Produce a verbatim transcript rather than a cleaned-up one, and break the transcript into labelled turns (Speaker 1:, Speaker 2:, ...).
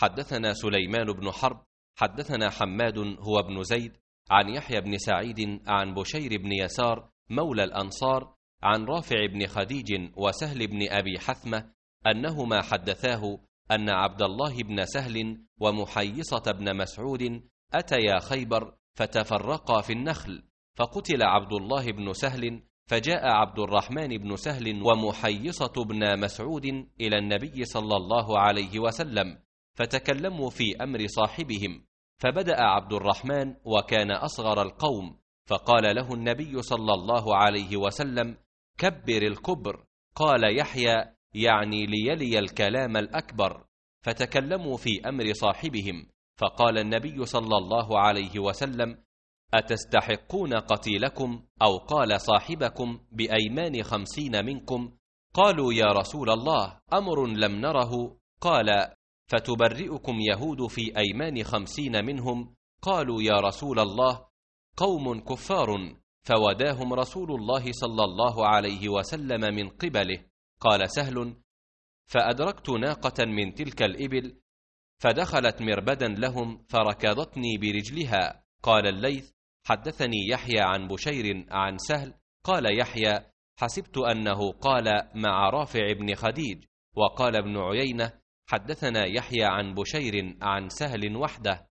Speaker 1: حدثنا سليمان بن حرب حدثنا حماد هو ابن زيد عن يحيى بن سعيد عن بشير بن يسار مولى الأنصار عن رافع بن خديج وسهل بن أبي حثمة أنهما حدثاه أن عبد الله بن سهل ومحيصة بن مسعود أتيا خيبر فتفرقا في النخل، فقتل عبد الله بن سهل، فجاء عبد الرحمن بن سهل ومحيصة بن مسعود إلى النبي صلى الله عليه وسلم، فتكلموا في أمر صاحبهم، فبدأ عبد الرحمن وكان أصغر القوم، فقال له النبي صلى الله عليه وسلم: كبر الكبر. قال يحيى: يعني ليلي الكلام الأكبر. فتكلموا في أمر صاحبهم، فقال النبي صلى الله عليه وسلم: أتستحقون قتيلكم؟ أو قال صاحبكم بأيمان خمسين منكم؟ قالوا: يا رسول الله، أمر لم نره. قال: فتبرئكم يهود في أيمان خمسين منهم؟ قالوا: يا رسول الله، قوم كفار. فوداهم رسول الله صلى الله عليه وسلم من قبله. قال سهل: فأدركت ناقة من تلك الإبل فدخلت مربدا لهم فركضتني برجلها. قال الليث: حدثني يحيى عن بشير عن سهل. قال يحيى: حسبت أنه قال مع رافع بن خديج. وقال ابن عيينة: حدثنا يحيى عن بشير عن سهل وحده.